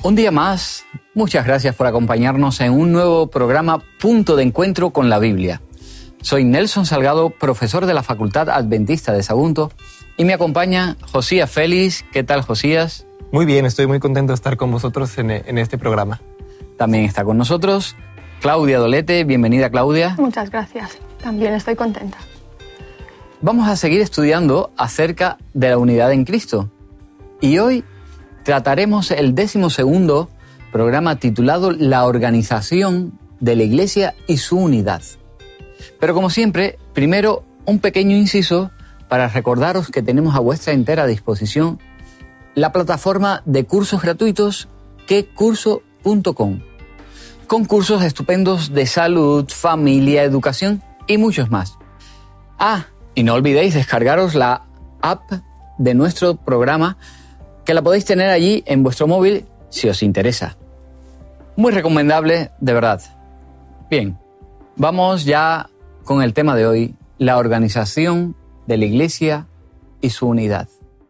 Un día más, muchas gracias por acompañarnos en un nuevo programa Punto de Encuentro con la Biblia. Soy Nelson Salgado, profesor de la Facultad Adventista de Sagunto, y me acompaña Josías Félix. ¿Qué tal, Josías? Muy bien, estoy muy contento de estar con vosotros en este programa. También está con nosotros Claudia Dolete. Bienvenida, Claudia. Muchas gracias. También estoy contenta. Vamos a seguir estudiando acerca de la unidad en Cristo. Y hoy trataremos el 12º programa titulado La organización de la Iglesia y su unidad. Pero como siempre, primero un pequeño inciso para recordaros que tenemos a vuestra entera disposición la plataforma de cursos gratuitos quecurso.com, con cursos estupendos de salud, familia, educación y muchos más. Y no olvidéis descargaros la app de nuestro programa, que la podéis tener allí en vuestro móvil si os interesa. Muy recomendable, de verdad. Bien, vamos ya con el tema de hoy, la organización de la Iglesia y su unidad.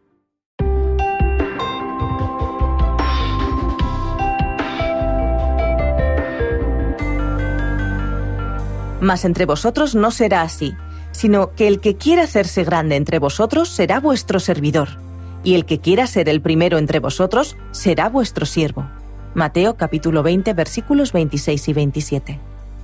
Mas entre vosotros no será así, sino que el que quiera hacerse grande entre vosotros será vuestro servidor, y el que quiera ser el primero entre vosotros será vuestro siervo. Mateo capítulo 20, versículos 26 y 27.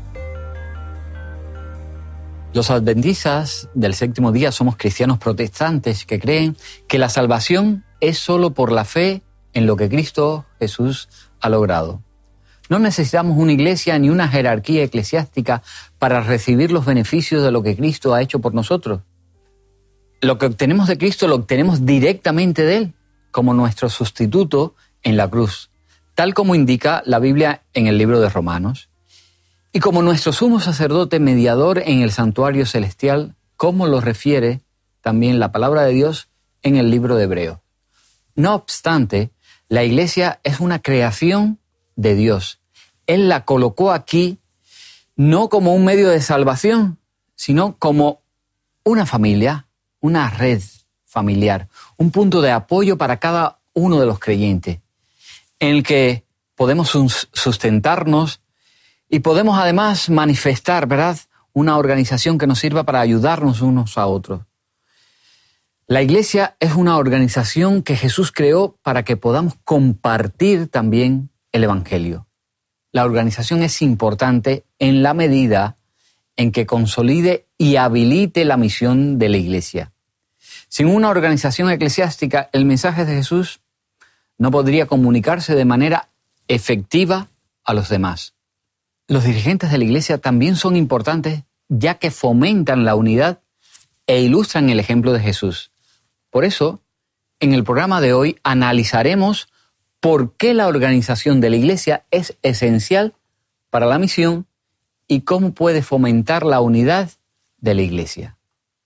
Los adventistas del séptimo día somos cristianos protestantes que creen que la salvación es solo por la fe en lo que Cristo Jesús ha logrado. No necesitamos una iglesia ni una jerarquía eclesiástica para recibir los beneficios de lo que Cristo ha hecho por nosotros. Lo que obtenemos de Cristo lo obtenemos directamente de Él, como nuestro sustituto en la cruz, tal como indica la Biblia en el libro de Romanos, y como nuestro sumo sacerdote mediador en el santuario celestial, como lo refiere también la palabra de Dios en el libro de Hebreos. No obstante, la iglesia es una creación de Dios. Él la colocó aquí no como un medio de salvación, sino como una familia, una red familiar, un punto de apoyo para cada uno de los creyentes, en el que podemos sustentarnos y podemos además manifestar, ¿verdad?, una organización que nos sirva para ayudarnos unos a otros. La iglesia es una organización que Jesús creó para que podamos compartir también el Evangelio. La organización es importante en la medida en que consolide y habilite la misión de la iglesia. Sin una organización eclesiástica, el mensaje de Jesús no podría comunicarse de manera efectiva a los demás. Los dirigentes de la iglesia también son importantes, ya que fomentan la unidad e ilustran el ejemplo de Jesús. Por eso, en el programa de hoy analizaremos por qué la organización de la iglesia es esencial para la misión y cómo puede fomentar la unidad de la iglesia.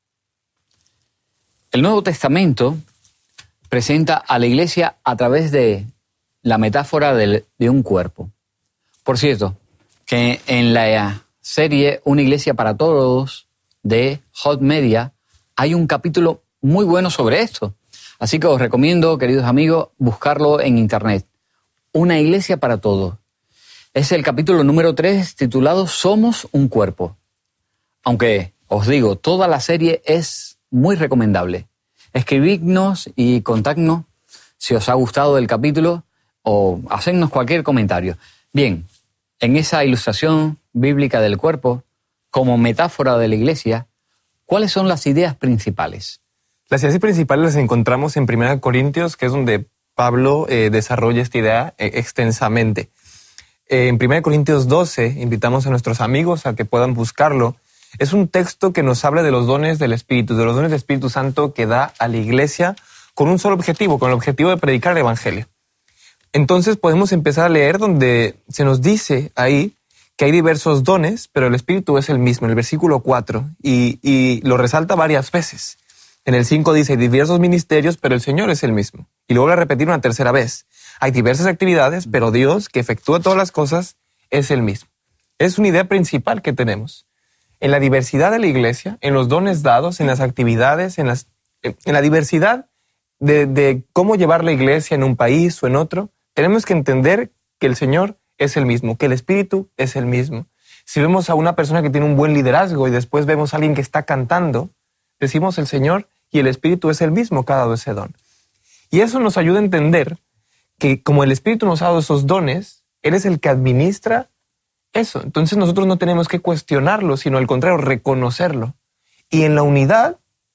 El Nuevo Testamento presenta a la iglesia a través de la metáfora de un cuerpo. Por cierto, que en la serie Una Iglesia para Todos de Hot Media hay un capítulo muy bueno sobre esto. Así que os recomiendo, queridos amigos, buscarlo en internet. Una Iglesia para Todos. Es el capítulo número 3 titulado Somos un Cuerpo. Aunque os digo, toda la serie es muy recomendable. Escribidnos y contadnos si os ha gustado el capítulo o hacednos cualquier comentario. Bien, en esa ilustración bíblica del cuerpo, como metáfora de la iglesia, ¿cuáles son las ideas principales? Las ideas principales las encontramos en 1 Corintios, que es donde Pablo desarrolla esta idea extensamente. En 1 Corintios 12, invitamos a nuestros amigos a que puedan buscarlo. Es un texto que nos habla de los dones del Espíritu, de los dones del Espíritu Santo que da a la iglesia con un solo objetivo, con el objetivo de predicar el Evangelio. Entonces podemos empezar a leer donde se nos dice ahí que hay diversos dones, pero el Espíritu es el mismo, en el versículo 4, y lo resalta varias veces. En el 5 dice, hay diversos ministerios, pero el Señor es el mismo. Y luego a repetir una tercera vez. Hay diversas actividades, pero Dios, que efectúa todas las cosas, es el mismo. Es una idea principal que tenemos. En la diversidad de la iglesia, en los dones dados, en las actividades, en la diversidad de cómo llevar la iglesia en un país o en otro, Tenemos que entender que el Señor es el mismo, que el Espíritu es el mismo. Si vemos a una persona que tiene un buen liderazgo y después vemos a alguien que está cantando, decimos el Señor y el Espíritu es el mismo que ha dado ese don. Y eso nos ayuda a entender que como el Espíritu nos ha dado esos dones, Él es el que administra eso. Entonces nosotros no tenemos que cuestionarlo, sino al contrario, reconocerlo. Y en la unidad,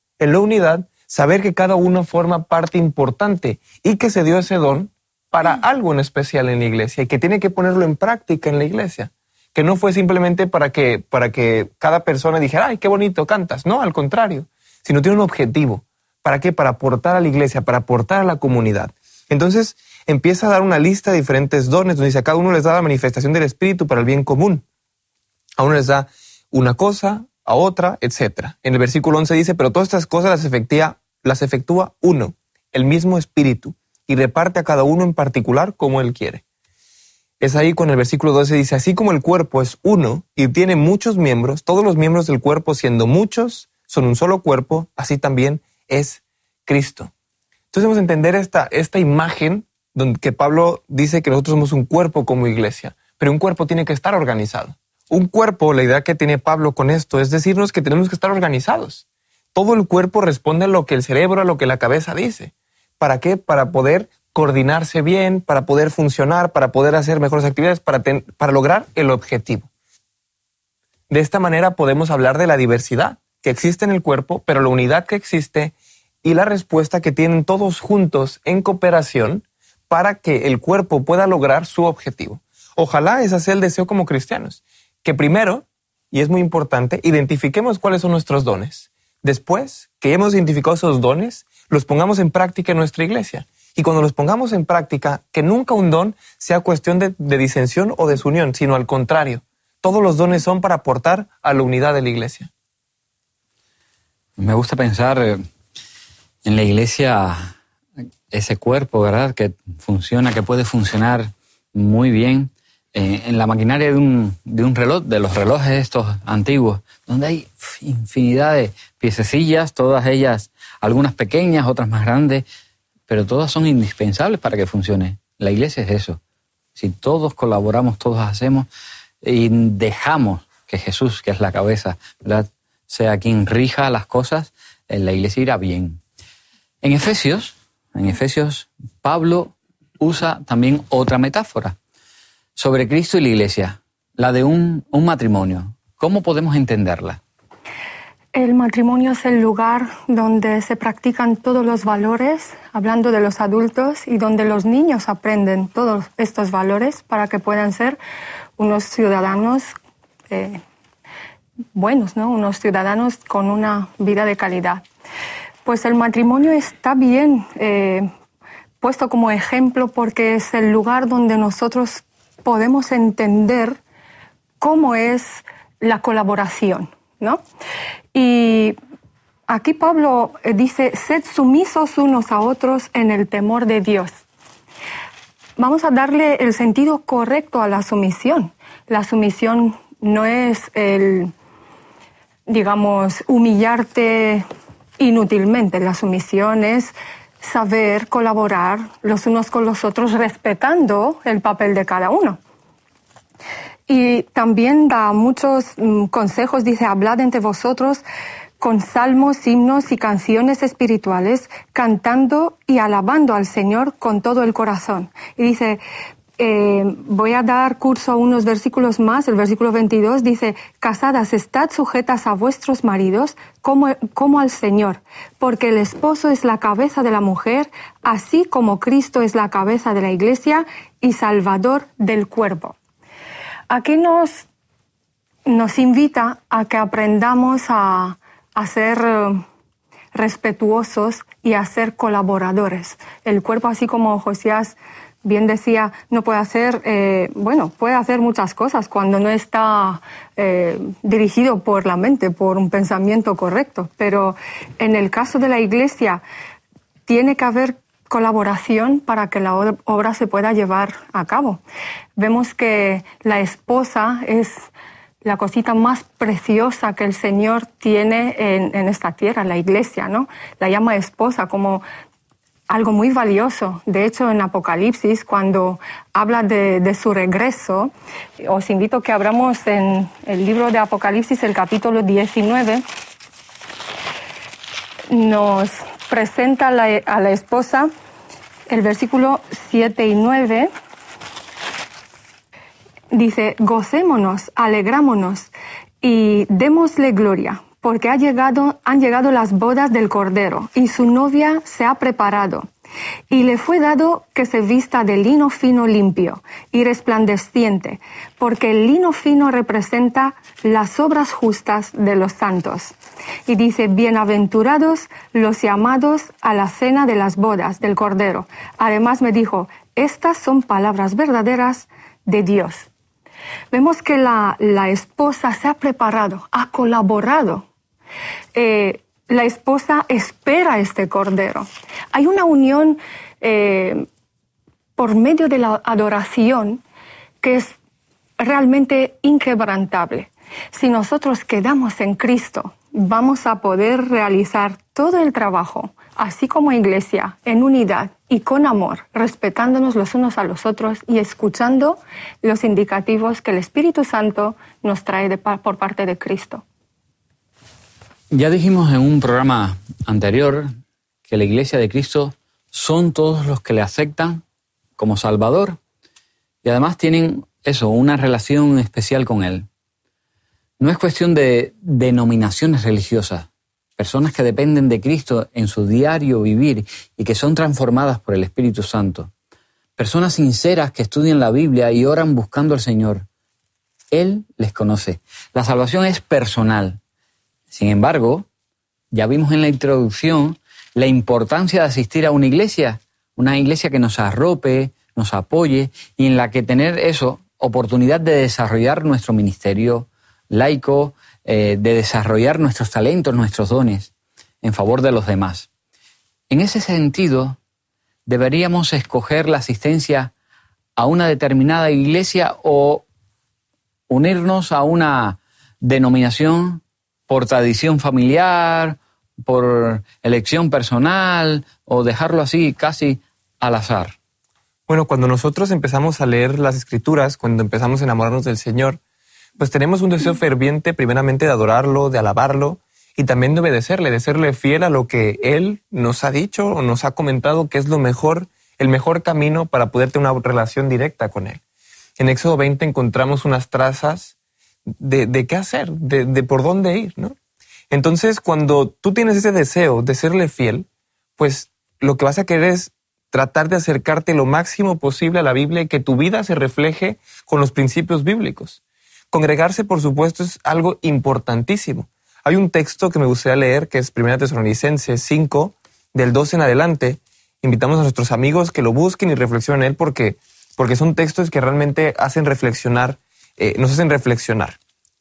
saber que cada uno forma parte importante y que se dio ese don para algo en especial en la iglesia y que tiene que ponerlo en práctica en la iglesia. Que no fue simplemente para que cada persona dijera, ¡ay, qué bonito cantas! No, al contrario, sino tiene un objetivo. ¿Para qué? Para aportar a la iglesia, para aportar a la comunidad. Entonces empieza a dar una lista de diferentes dones, donde dice a cada uno les da la manifestación del Espíritu para el bien común. A uno les da una cosa, a otra, etc. En el versículo 11 dice, pero todas estas cosas las efectúa uno, el mismo Espíritu, y reparte a cada uno en particular como Él quiere. Es ahí cuando el versículo 12 dice, así como el cuerpo es uno y tiene muchos miembros, todos los miembros del cuerpo siendo muchos son un solo cuerpo, así también es Cristo. Entonces debemos entender esta imagen donde que Pablo dice que nosotros somos un cuerpo como iglesia, pero un cuerpo tiene que estar organizado. Un cuerpo, la idea que tiene Pablo con esto es decirnos que tenemos que estar organizados. Todo el cuerpo responde a lo que el cerebro, a lo que la cabeza dice. ¿Para qué? Para poder coordinarse bien, para poder funcionar, para poder hacer mejores actividades, para lograr el objetivo. De esta manera podemos hablar de la diversidad que existe en el cuerpo, pero la unidad que existe y la respuesta que tienen todos juntos en cooperación para que el cuerpo pueda lograr su objetivo. Ojalá ese sea el deseo como cristianos, que primero, y es muy importante, identifiquemos cuáles son nuestros dones. Después que hemos identificado esos dones, los pongamos en práctica en nuestra iglesia. Y cuando los pongamos en práctica, que nunca un don sea cuestión de disensión o desunión, sino al contrario. Todos los dones son para aportar a la unidad de la iglesia. Me gusta pensar en la iglesia, ese cuerpo, ¿verdad? Que funciona, que puede funcionar muy bien en la maquinaria de un reloj, de los relojes estos antiguos, donde hay infinidad de piececillas, todas ellas, algunas pequeñas, otras más grandes, pero todas son indispensables para que funcione. La iglesia es eso. Si todos colaboramos, todos hacemos y dejamos que Jesús, que es la cabeza, ¿verdad?, sea quien rija las cosas, la iglesia irá bien. En Efesios, Pablo usa también otra metáfora sobre Cristo y la iglesia, la de un matrimonio. ¿Cómo podemos entenderla? El matrimonio es el lugar donde se practican todos los valores, hablando de los adultos, y donde los niños aprenden todos estos valores para que puedan ser unos ciudadanos buenos, ¿no? Unos ciudadanos con una vida de calidad. Pues el matrimonio está bien puesto como ejemplo porque es el lugar donde nosotros podemos entender cómo es la colaboración, ¿no? Y aquí Pablo dice, sed sumisos unos a otros en el temor de Dios. Vamos a darle el sentido correcto a la sumisión. La sumisión no es humillarte inútilmente. La sumisión es saber colaborar los unos con los otros respetando el papel de cada uno. Y también da muchos consejos, dice, hablad entre vosotros con salmos, himnos y canciones espirituales, cantando y alabando al Señor con todo el corazón. Y dice, voy a dar curso a unos versículos más. El versículo 22 dice, casadas, estad sujetas a vuestros maridos como al Señor, porque el esposo es la cabeza de la mujer, así como Cristo es la cabeza de la iglesia y salvador del cuerpo. Aquí nos invita a que aprendamos a ser respetuosos y a ser colaboradores. El cuerpo, así como Josías bien decía, no puede hacer, puede hacer muchas cosas cuando no está dirigido por la mente, por un pensamiento correcto. Pero en el caso de la iglesia, tiene que haber colaboración para que la obra se pueda llevar a cabo. Vemos que la esposa es la cosita más preciosa que el Señor tiene en esta tierra, la iglesia, ¿no? La llama esposa como algo muy valioso. De hecho, en Apocalipsis, cuando habla de su regreso, os invito a que abramos en el libro de Apocalipsis, el capítulo 19, nos presenta a la esposa el versículo 7 y 9. Dice, gocémonos, alegrámonos y démosle gloria, porque han llegado las bodas del Cordero, y su novia se ha preparado. Y le fue dado que se vista de lino fino limpio y resplandeciente, porque el lino fino representa las obras justas de los santos. Y dice, bienaventurados los llamados a la cena de las bodas del Cordero. Además me dijo, estas son palabras verdaderas de Dios. Vemos que la esposa se ha preparado, ha colaborado. La esposa espera este Cordero. Hay una unión por medio de la adoración que es realmente inquebrantable. Si nosotros quedamos en Cristo, vamos a poder realizar todo el trabajo, así como iglesia, en unidad y con amor, respetándonos los unos a los otros y escuchando los indicativos que el Espíritu Santo nos trae por parte de Cristo. Ya dijimos en un programa anterior que la Iglesia de Cristo son todos los que le aceptan como Salvador y además tienen una relación especial con Él. No es cuestión de denominaciones religiosas, personas que dependen de Cristo en su diario vivir y que son transformadas por el Espíritu Santo. Personas sinceras que estudian la Biblia y oran buscando al Señor. Él les conoce. La salvación es personal. Sin embargo, ya vimos en la introducción la importancia de asistir a una iglesia que nos arrope, nos apoye y en la que tener oportunidad de desarrollar nuestro ministerio laico, de desarrollar nuestros talentos, nuestros dones en favor de los demás. En ese sentido, deberíamos escoger la asistencia a una determinada iglesia o unirnos a una denominación por tradición familiar, por elección personal o dejarlo así casi al azar. Bueno, cuando nosotros empezamos a leer las Escrituras, cuando empezamos a enamorarnos del Señor, pues tenemos un deseo ferviente primeramente de adorarlo, de alabarlo y también de obedecerle, de serle fiel a lo que Él nos ha dicho o nos ha comentado que es lo mejor, el mejor camino para poder tener una relación directa con Él. En Éxodo 20 encontramos unas trazas de qué hacer, de por dónde ir, ¿no? Entonces, cuando tú tienes ese deseo de serle fiel, pues lo que vas a querer es tratar de acercarte lo máximo posible a la Biblia y que tu vida se refleje con los principios bíblicos. Congregarse, por supuesto, es algo importantísimo. Hay un texto que me gustaría leer, que es 1 Tesalonicenses 5, del 12 en adelante. Invitamos a nuestros amigos que lo busquen y reflexionen en él porque son textos que realmente hacen reflexionar, nos hacen reflexionar.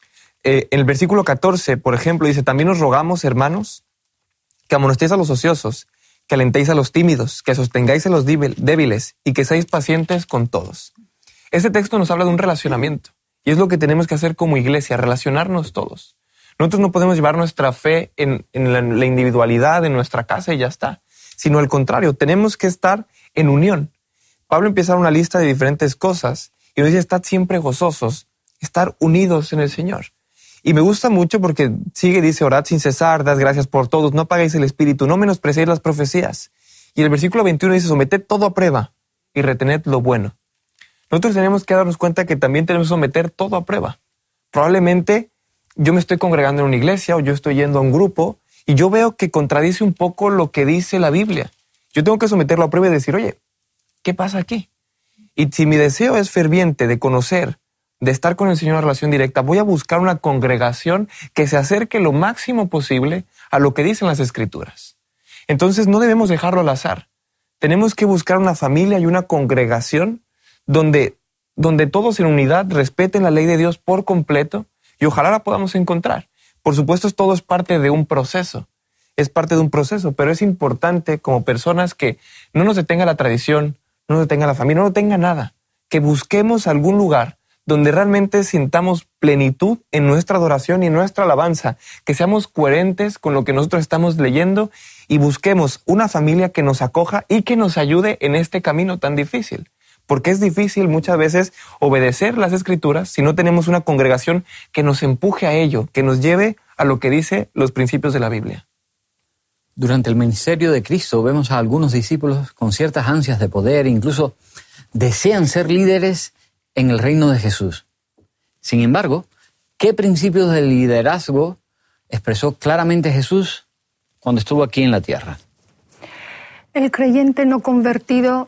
En el versículo 14, por ejemplo, dice, también os rogamos, hermanos, que amonestéis a los ociosos, que alentéis a los tímidos, que sostengáis a los débiles y que seáis pacientes con todos. Este texto nos habla de un relacionamiento y es lo que tenemos que hacer como iglesia, relacionarnos todos. Nosotros no podemos llevar nuestra fe en la individualidad de nuestra casa y ya está, sino al contrario, tenemos que estar en unión. Pablo empieza a dar una lista de diferentes cosas y nos dice, estad siempre gozosos, estar unidos en el Señor. Y me gusta mucho porque dice, orad sin cesar, dad gracias por todos, no apaguéis el espíritu, no menospreciéis las profecías. Y el versículo 21 dice, someted todo a prueba y retened lo bueno. Nosotros tenemos que darnos cuenta que también tenemos que someter todo a prueba. Probablemente yo me estoy congregando en una iglesia o yo estoy yendo a un grupo y yo veo que contradice un poco lo que dice la Biblia. Yo tengo que someterlo a prueba y decir, oye, ¿qué pasa aquí? Y si mi deseo es ferviente de conocer, de estar con el Señor en relación directa, voy a buscar una congregación que se acerque lo máximo posible a lo que dicen las Escrituras. Entonces no debemos dejarlo al azar. Tenemos que buscar una familia y una congregación donde todos en unidad respeten la ley de Dios por completo y ojalá la podamos encontrar. Por supuesto, todo es parte de un proceso. Es parte de un proceso, pero es importante como personas que no nos detenga la tradición, no nos detenga la familia, no nos detenga nada. Que busquemos algún lugar donde realmente sintamos plenitud en nuestra adoración y en nuestra alabanza, que seamos coherentes con lo que nosotros estamos leyendo y busquemos una familia que nos acoja y que nos ayude en este camino tan difícil. Porque es difícil muchas veces obedecer las Escrituras si no tenemos una congregación que nos empuje a ello, que nos lleve a lo que dice los principios de la Biblia. Durante el ministerio de Cristo vemos a algunos discípulos con ciertas ansias de poder, incluso desean ser líderes en el reino de Jesús. Sin embargo, ¿qué principios de liderazgo expresó claramente Jesús cuando estuvo aquí en la tierra? El creyente no convertido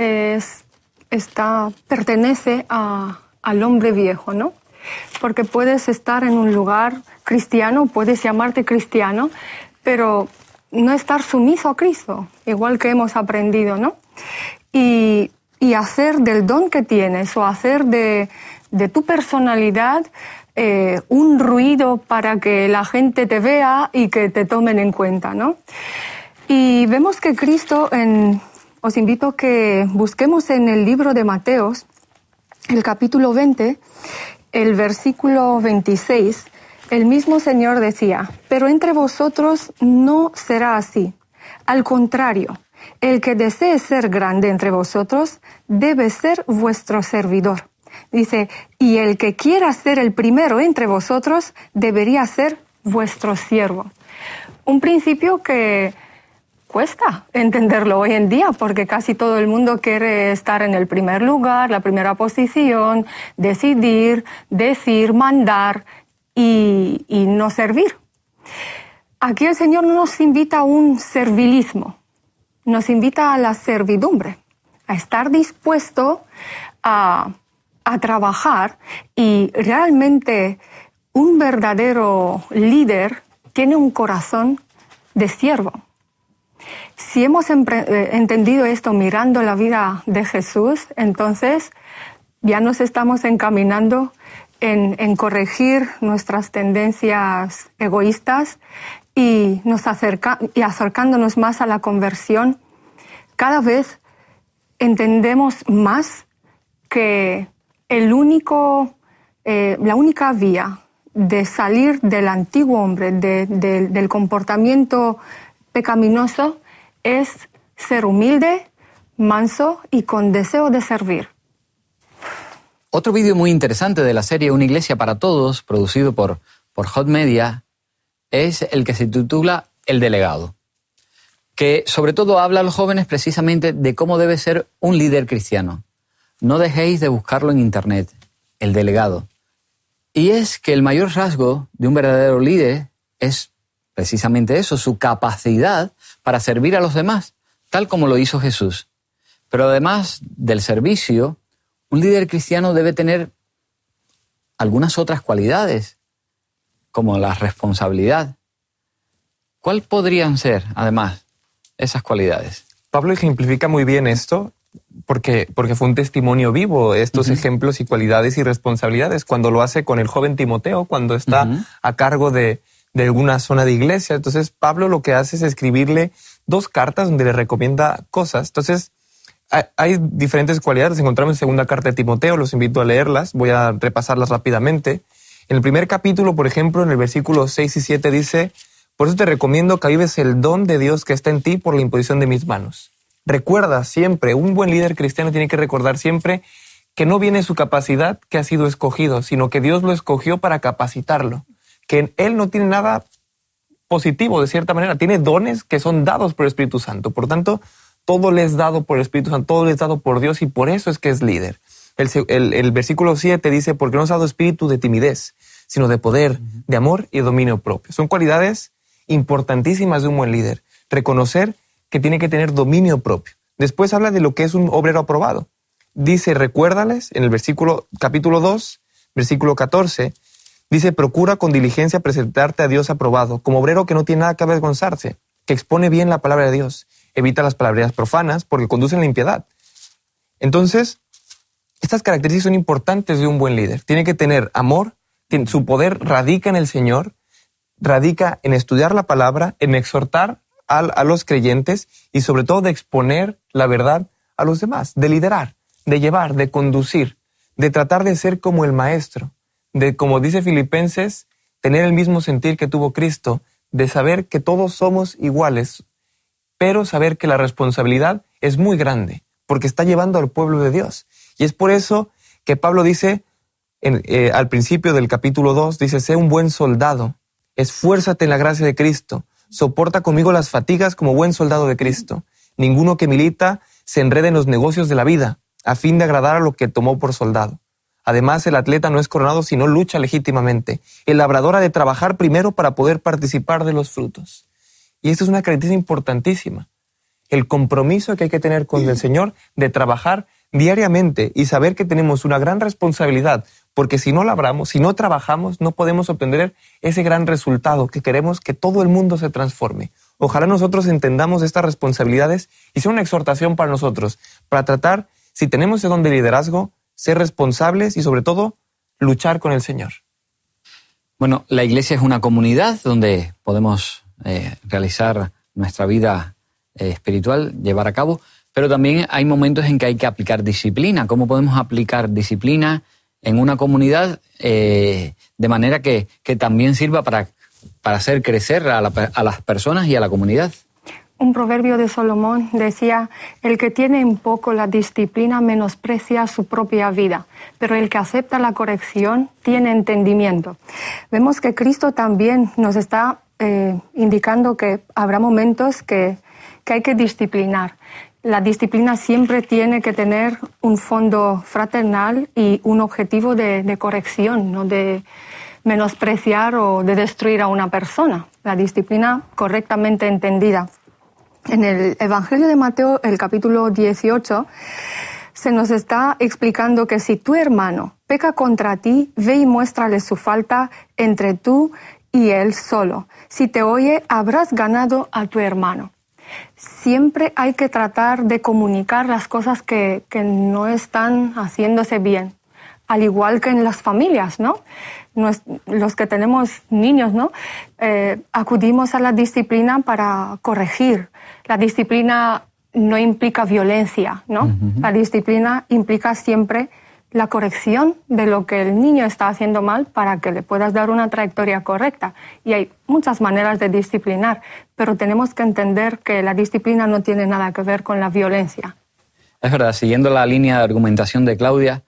pertenece al hombre viejo, ¿no? Porque puedes estar en un lugar cristiano, puedes llamarte cristiano, pero no estar sumiso a Cristo, igual que hemos aprendido, ¿no? Y hacer del don que tienes o hacer de tu personalidad un ruido para que la gente te vea y que te tomen en cuenta, ¿no? Y vemos que Cristo, os invito a que busquemos en el libro de Mateos, el capítulo 20, el versículo 26, el mismo Señor decía, pero entre vosotros no será así. Al contrario, el que desee ser grande entre vosotros debe ser vuestro servidor. Dice, y el que quiera ser el primero entre vosotros debería ser vuestro siervo. Un principio que cuesta entenderlo hoy en día porque casi todo el mundo quiere estar en el primer lugar, la primera posición, decidir, decir, mandar y no servir. Aquí el Señor no nos invita a un servilismo, nos invita a la servidumbre, a estar dispuesto a trabajar, y realmente un verdadero líder tiene un corazón de siervo. Si hemos entendido esto mirando la vida de Jesús, entonces ya nos estamos encaminando en corregir nuestras tendencias egoístas y acercándonos más a la conversión. Cada vez entendemos más que la única vía de salir del antiguo hombre, del comportamiento pecaminoso, es ser humilde, manso y con deseo de servir. Otro vídeo muy interesante de la serie Una Iglesia para Todos, producido por Hot Media, es el que se titula El Delegado, que sobre todo habla a los jóvenes precisamente de cómo debe ser un líder cristiano. No dejéis de buscarlo en internet, El Delegado. Y es que el mayor rasgo de un verdadero líder es precisamente eso, su capacidad para servir a los demás, tal como lo hizo Jesús. Pero además del servicio, un líder cristiano debe tener algunas otras cualidades, como la responsabilidad. ¿Cuál podrían ser, además, esas cualidades? Pablo ejemplifica muy bien esto porque fue un testimonio vivo, estos ejemplos y cualidades y responsabilidades, cuando lo hace con el joven Timoteo, cuando está a cargo de alguna zona de iglesia. Entonces Pablo lo que hace es escribirle 2 cartas donde le recomienda cosas. Entonces hay diferentes cualidades, las encontramos en segunda carta de Timoteo, los invito a leerlas, voy a repasarlas rápidamente. En el primer capítulo, por ejemplo, en el versículo 6 y 7 dice, por eso te recomiendo que avives el don de Dios que está en ti por la imposición de mis manos. Recuerda siempre, un buen líder cristiano tiene que recordar siempre que no viene su capacidad que ha sido escogido, sino que Dios lo escogió para capacitarlo. Que él no tiene nada positivo de cierta manera, tiene dones que son dados por el Espíritu Santo. Por tanto, todo le es dado por el Espíritu Santo, todo le es dado por Dios y por eso es que es líder. El versículo 7 dice, porque no nos ha dado espíritu de timidez, sino de poder, de amor y de dominio propio. Son cualidades importantísimas de un buen líder. Reconocer que tiene que tener dominio propio. Después habla de lo que es un obrero aprobado. Dice, recuérdales, en el capítulo 2, versículo 14, dice, procura con diligencia presentarte a Dios aprobado, como obrero que no tiene nada que avergonzarse, que expone bien la palabra de Dios, evita las palabrerías profanas porque conducen a la impiedad. Entonces, estas características son importantes de un buen líder. Tiene que tener amor, su poder radica en el Señor, radica en estudiar la palabra, en exhortar a los creyentes y sobre todo de exponer la verdad a los demás, de liderar, de llevar, de conducir, de tratar de ser como el Maestro, de, como dice Filipenses, tener el mismo sentir que tuvo Cristo, de saber que todos somos iguales, pero saber que la responsabilidad es muy grande, porque está llevando al pueblo de Dios. Y es por eso que Pablo dice, al principio del capítulo 2, dice, sé un buen soldado, esfuérzate en la gracia de Cristo, soporta conmigo las fatigas como buen soldado de Cristo. Ninguno que milita se enrede en los negocios de la vida, a fin de agradar a lo que tomó por soldado. Además, el atleta no es coronado si no lucha legítimamente. El labrador ha de trabajar primero para poder participar de los frutos. Y esto es una característica importantísima. El compromiso que hay que tener con el Señor de trabajar diariamente y saber que tenemos una gran responsabilidad, porque si no labramos, si no trabajamos, no podemos obtener ese gran resultado que queremos que todo el mundo se transforme. Ojalá nosotros entendamos estas responsabilidades y sea una exhortación para nosotros, para tratar, si tenemos ese don de liderazgo, ser responsables y sobre todo luchar con el Señor. Bueno, la iglesia es una comunidad donde podemos realizar nuestra vida espiritual, llevar a cabo, pero también hay momentos en que hay que aplicar disciplina. ¿Cómo podemos aplicar disciplina en una comunidad de manera que también sirva para hacer crecer a las personas y a la comunidad? Un proverbio de Salomón decía, el que tiene en poco la disciplina menosprecia su propia vida, pero el que acepta la corrección tiene entendimiento. Vemos que Cristo también nos está indicando que habrá momentos que hay que disciplinar. La disciplina siempre tiene que tener un fondo fraternal y un objetivo de corrección, no de menospreciar o de destruir a una persona. La disciplina correctamente entendida. En el Evangelio de Mateo, el capítulo 18, se nos está explicando que si tu hermano peca contra ti, ve y muéstrale su falta entre tú y él solo. Si te oye, habrás ganado a tu hermano. Siempre hay que tratar de comunicar las cosas que no están haciéndose bien, al igual que en las familias, ¿no? Los que tenemos niños, ¿no? Acudimos a la disciplina para corregir. La disciplina no implica violencia, ¿no? Uh-huh. La disciplina implica siempre la corrección de lo que el niño está haciendo mal para que le puedas dar una trayectoria correcta. Y hay muchas maneras de disciplinar, pero tenemos que entender que la disciplina no tiene nada que ver con la violencia. Es verdad, siguiendo la línea de argumentación de Claudia,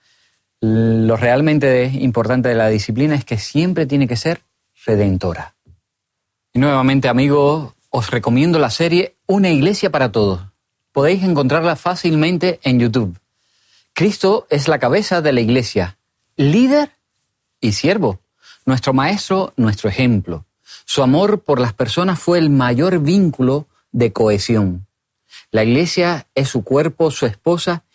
lo realmente importante de la disciplina es que siempre tiene que ser redentora. Y nuevamente, amigos, os recomiendo la serie Una Iglesia para Todos. Podéis encontrarla fácilmente en YouTube. Cristo es la cabeza de la iglesia, líder y siervo, nuestro maestro, nuestro ejemplo. Su amor por las personas fue el mayor vínculo de cohesión. La iglesia es su cuerpo, su esposa,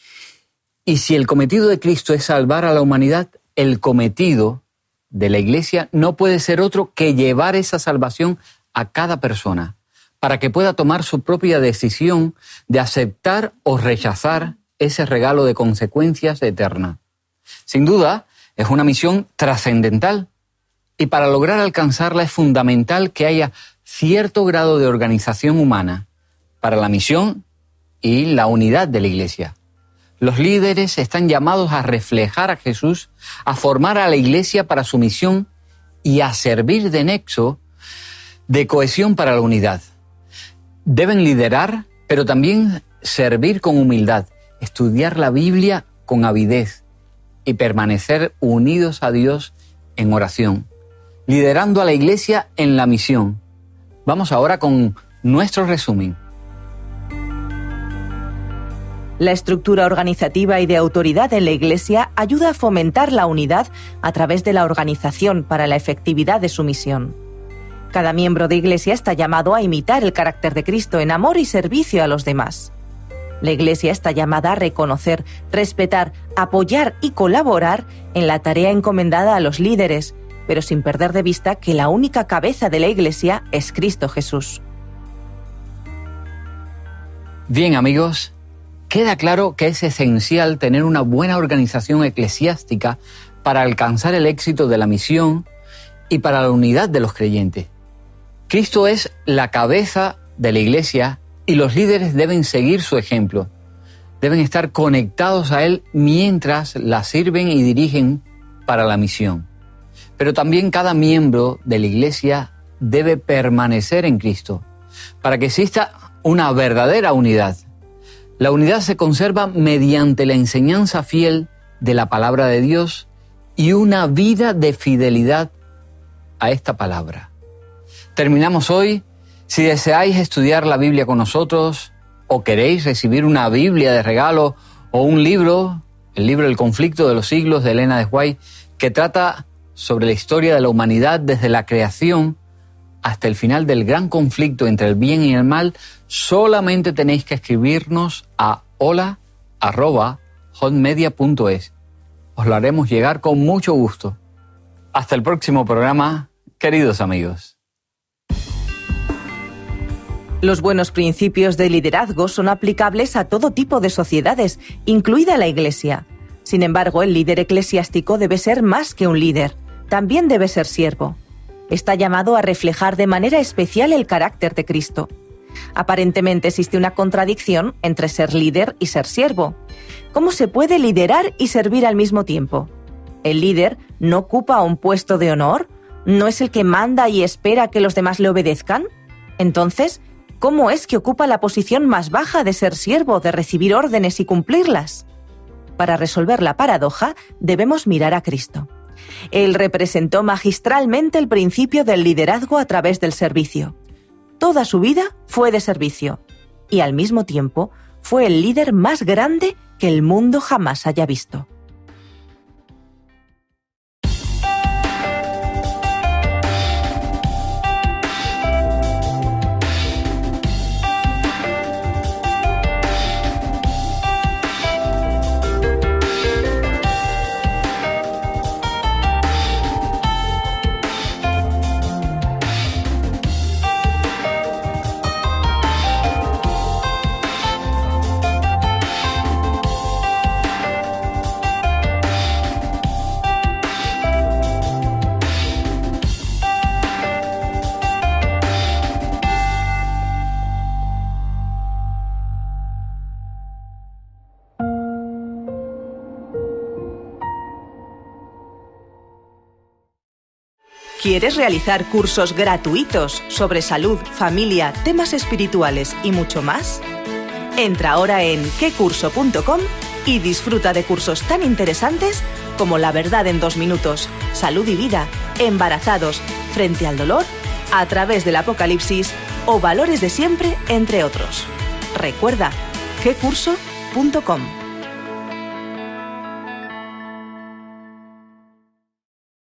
y si el cometido de Cristo es salvar a la humanidad, el cometido de la iglesia no puede ser otro que llevar esa salvación a cada persona, para que pueda tomar su propia decisión de aceptar o rechazar ese regalo de consecuencias eternas. Sin duda, es una misión trascendental y para lograr alcanzarla es fundamental que haya cierto grado de organización humana para la misión y la unidad de la Iglesia. Los líderes están llamados a reflejar a Jesús, a formar a la Iglesia para su misión y a servir de nexo de cohesión para la unidad. Deben liderar, pero también servir con humildad, estudiar la Biblia con avidez y permanecer unidos a Dios en oración, liderando a la Iglesia en la misión. Vamos ahora con nuestro resumen. La estructura organizativa y de autoridad en la Iglesia ayuda a fomentar la unidad a través de la organización para la efectividad de su misión. Cada miembro de Iglesia está llamado a imitar el carácter de Cristo en amor y servicio a los demás. La Iglesia está llamada a reconocer, respetar, apoyar y colaborar en la tarea encomendada a los líderes, pero sin perder de vista que la única cabeza de la Iglesia es Cristo Jesús. Bien, amigos, queda claro que es esencial tener una buena organización eclesiástica para alcanzar el éxito de la misión y para la unidad de los creyentes. Cristo es la cabeza de la Iglesia y los líderes deben seguir su ejemplo. deben estar conectados a Él mientras la sirven y dirigen para la misión. Pero también cada miembro de la Iglesia debe permanecer en Cristo para que exista una verdadera unidad. La unidad se conserva mediante la enseñanza fiel de la palabra de Dios y una vida de fidelidad a esta palabra. Terminamos hoy. Si deseáis estudiar la Biblia con nosotros o queréis recibir una Biblia de regalo o un libro, el libro El conflicto de los siglos de Elena de White, que trata sobre la historia de la humanidad desde la creación hasta el final del gran conflicto entre el bien y el mal, solamente tenéis que escribirnos a hola@hotmedia.es. Os lo haremos llegar con mucho gusto. Hasta el próximo programa, queridos amigos. Los buenos principios de liderazgo son aplicables a todo tipo de sociedades, incluida la Iglesia. Sin embargo, el líder eclesiástico debe ser más que un líder, también debe ser siervo. Está llamado a reflejar de manera especial el carácter de Cristo. Aparentemente existe una contradicción entre ser líder y ser siervo. ¿Cómo se puede liderar y servir al mismo tiempo? ¿El líder no ocupa un puesto de honor? ¿No es el que manda y espera que los demás le obedezcan? Entonces, ¿cómo es que ocupa la posición más baja de ser siervo, de recibir órdenes y cumplirlas? Para resolver la paradoja, debemos mirar a Cristo. Él representó magistralmente el principio del liderazgo a través del servicio. Toda su vida fue de servicio y al mismo tiempo fue el líder más grande que el mundo jamás haya visto. ¿Quieres realizar cursos gratuitos sobre salud, familia, temas espirituales y mucho más? Entra ahora en quecurso.com y disfruta de cursos tan interesantes como La verdad en 2 minutos, Salud y vida, Embarazados, Frente al dolor, A través del Apocalipsis o Valores de siempre, entre otros. Recuerda, quecurso.com.